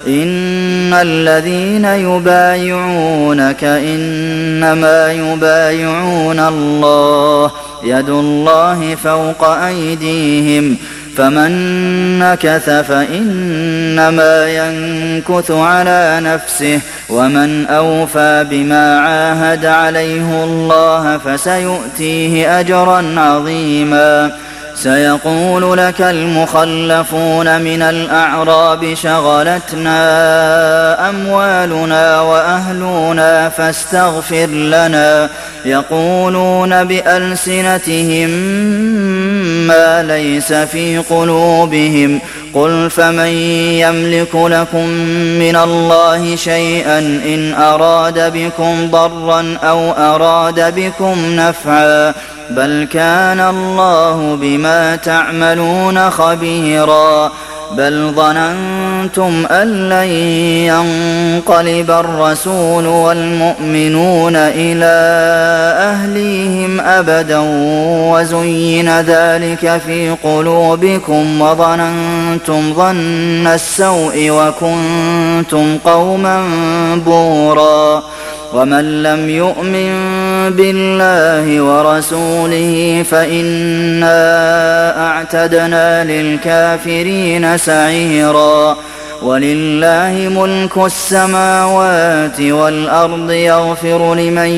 إن الذين يبايعونك إنما يبايعون الله يد الله فوق أيديهم فمن نكث فإنما ينكث على نفسه ومن أوفى بما عاهد عليه الله فسيؤتيه أجرا عظيما سيقول لك المخلفون من الأعراب شغلتنا أموالنا وأهلنا فاستغفر لنا يقولون بألسنتهم ما ليس في قلوبهم قل فمن يملك لكم من الله شيئا إن أراد بكم ضرا أو أراد بكم نفعا بل كان الله بما تعملون خبيرا بل ظننتم أن لن ينقلب الرسول والمؤمنون إلى أهليهم أبدا وزين ذلك في قلوبكم وظننتم ظن السوء وكنتم قوما بورا ومن لم يؤمن بالله ورسوله فإنا أعتدنا للكافرين سعيرا ولله ملك السماوات والأرض يغفر لمن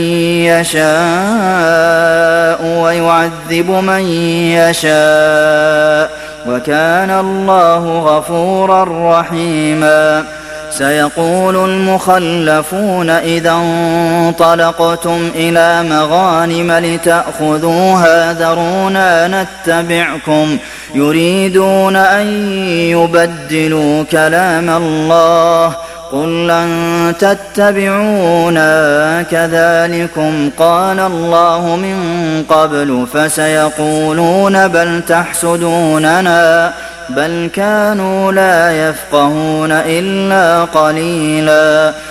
يشاء ويعذب من يشاء وكان الله غفورا رحيما سيقول المخلفون إذا انطلقتم إلى مغانم لتأخذوها ذرونا نتبعكم يريدون أن يبدلوا كلام الله قل لن تتبعونا كذلكم قال الله من قبل فسيقولون بل تحسدوننا بل كانوا لا يفقهون إلا قليلا